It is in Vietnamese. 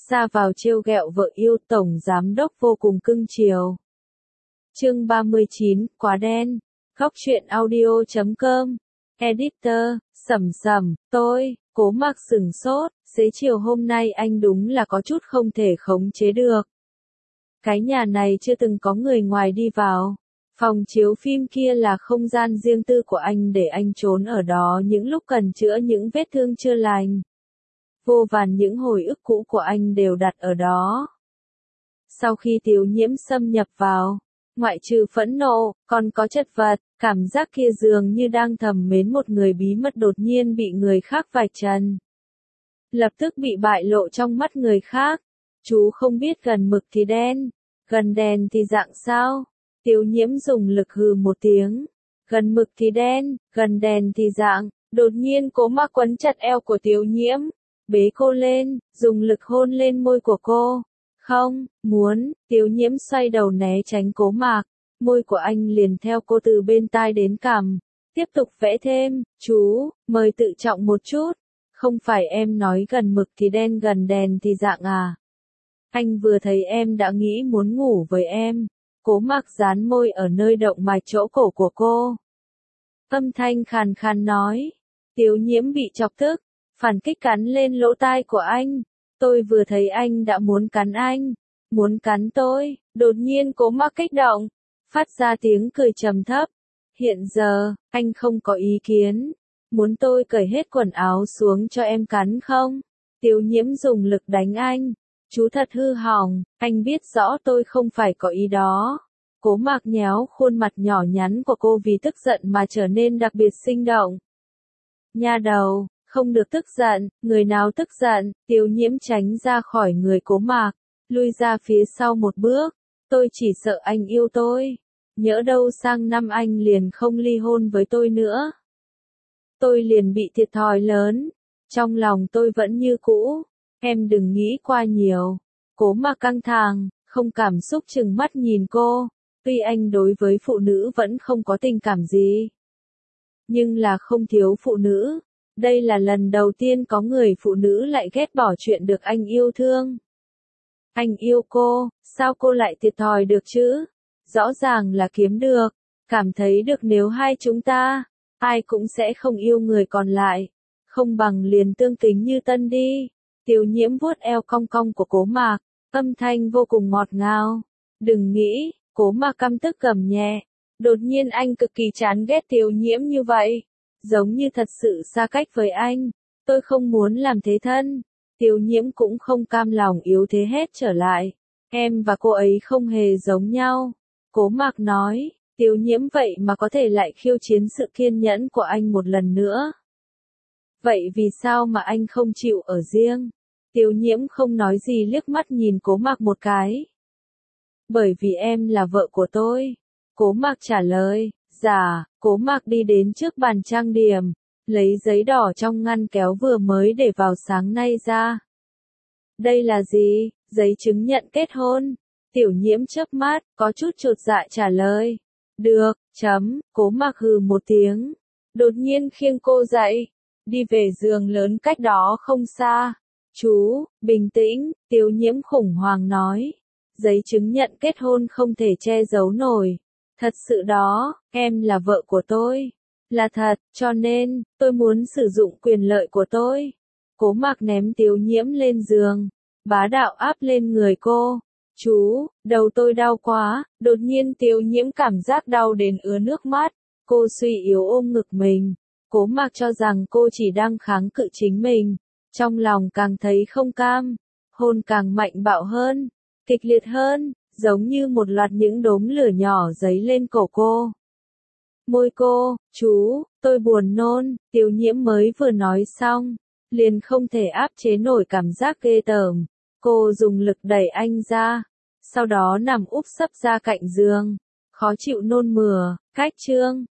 ra vào trêu ghẹo vợ yêu, tổng giám đốc vô cùng cưng chiều. Chương 39, quá đen. Góc truyện audio.com. Editor, Sầm, tôi, Cố Mặc sửng sốt, xế chiều hôm nay anh đúng là có chút không thể khống chế được. Cái nhà này chưa từng có người ngoài đi vào. Phòng chiếu phim kia là không gian riêng tư của anh để anh trốn ở đó những lúc cần chữa những vết thương chưa lành. Vô vàn những hồi ức cũ của anh đều đặt ở đó. Sau khi Tiểu Nhiễm xâm nhập vào, ngoại trừ phẫn nộ, còn có chật vật, cảm giác kia dường như đang thầm mến một người bí mật đột nhiên bị người khác vạch trần. Lập tức bị bại lộ trong mắt người khác. Chú không biết gần mực thì đen, gần đèn thì dạng sao? Tiểu Nhiễm dùng lực hừ một tiếng. Gần mực thì đen, gần đèn thì dạng. Đột nhiên Cố Mặc quấn chặt eo của Tiểu Nhiễm, bế cô lên, dùng lực hôn lên môi của cô. Không, muốn, Tiểu Nhiễm xoay đầu né tránh Cố Mặc, môi của anh liền theo cô từ bên tai đến cằm, tiếp tục vẽ thêm, chú, mời tự trọng một chút, không phải em nói gần mực thì đen gần đèn thì dạng à. Anh vừa thấy em đã nghĩ muốn ngủ với em. Cố Mặc dán môi ở nơi động mạch chỗ cổ của cô. Âm thanh khàn khàn nói. Tiểu Nhiễm bị chọc tức, phản kích cắn lên lỗ tai của anh. Tôi vừa thấy anh đã muốn cắn anh, muốn cắn tôi. Đột nhiên Cố Mặc kích động, phát ra tiếng cười trầm thấp. Hiện giờ, anh không có ý kiến. Muốn tôi cởi hết quần áo xuống cho em cắn không? Tiểu Nhiễm dùng lực đánh anh. Chú thật hư hỏng, anh biết rõ tôi không phải có ý đó. Cố Mặc nhéo khuôn mặt nhỏ nhắn của cô vì tức giận mà trở nên đặc biệt sinh động. Nha đầu, không được tức giận, người nào tức giận? Tiểu Nhiễm tránh ra khỏi người Cố Mặc, lui ra phía sau một bước. Tôi chỉ sợ anh yêu tôi. Nhỡ đâu sang năm anh liền không ly hôn với tôi nữa. Tôi liền bị thiệt thòi lớn. Trong lòng tôi vẫn như cũ. Em đừng nghĩ qua nhiều. Cố Mặc căng thẳng, không cảm xúc chừng mắt nhìn cô. Tuy anh đối với phụ nữ vẫn không có tình cảm gì, nhưng là không thiếu phụ nữ. Đây là lần đầu tiên có người phụ nữ lại ghét bỏ chuyện được anh yêu thương. Anh yêu cô, sao cô lại thiệt thòi được chứ? Rõ ràng là kiếm được, cảm thấy được nếu hai chúng ta, ai cũng sẽ không yêu người còn lại. Không bằng liền tương kính như tân đi. Tiểu Nhiễm vuốt eo cong cong của Cố Mặc, âm thanh vô cùng ngọt ngào. Đừng nghĩ, Cố Mặc căm tức gầm nhẹ. Đột nhiên anh cực kỳ chán ghét Tiểu Nhiễm như vậy. Giống như thật sự xa cách với anh. Tôi không muốn làm thế thân. Tiểu Nhiễm cũng không cam lòng yếu thế hết trở lại. Em và cô ấy không hề giống nhau. Cố Mặc nói, Tiểu Nhiễm vậy mà có thể lại khiêu chiến sự kiên nhẫn của anh một lần nữa. Vậy vì sao mà anh không chịu ở riêng? Tiểu Nhiễm không nói gì liếc mắt nhìn Cố Mặc một cái. Bởi vì em là vợ của tôi. Cố Mặc trả lời. Dạ. Cố Mặc đi đến trước bàn trang điểm, lấy giấy đỏ trong ngăn kéo vừa mới để vào sáng nay ra. Đây là gì? Giấy chứng nhận kết hôn. Tiểu Nhiễm chớp mắt, có chút chột dạ trả lời. Được, Cố Mặc hừ một tiếng. Đột nhiên khiêng cô dậy, đi về giường lớn cách đó không xa. Chú, bình tĩnh, Tiểu Nhiễm khủng hoảng nói. Giấy chứng nhận kết hôn không thể che giấu nổi. Thật sự đó, em là vợ của tôi. Là thật, cho nên, tôi muốn sử dụng quyền lợi của tôi. Cố Mặc ném Tiểu Nhiễm lên giường, bá đạo áp lên người cô. Chú, đầu tôi đau quá. Đột nhiên Tiểu Nhiễm cảm giác đau đến ứa nước mắt. Cô suy yếu ôm ngực mình. Cố Mặc cho rằng cô chỉ đang kháng cự chính mình. Trong lòng càng thấy không cam. Hôn càng mạnh bạo hơn, kịch liệt hơn, giống như một loạt những đốm lửa nhỏ dấy lên cổ cô. Môi cô, chú, tôi buồn nôn. Tiểu Nhiễm mới vừa nói xong, liền không thể áp chế nổi cảm giác ghê tởm. Cô dùng lực đẩy anh ra, sau đó nằm úp sấp ra cạnh giường, khó chịu nôn mửa. Cách chương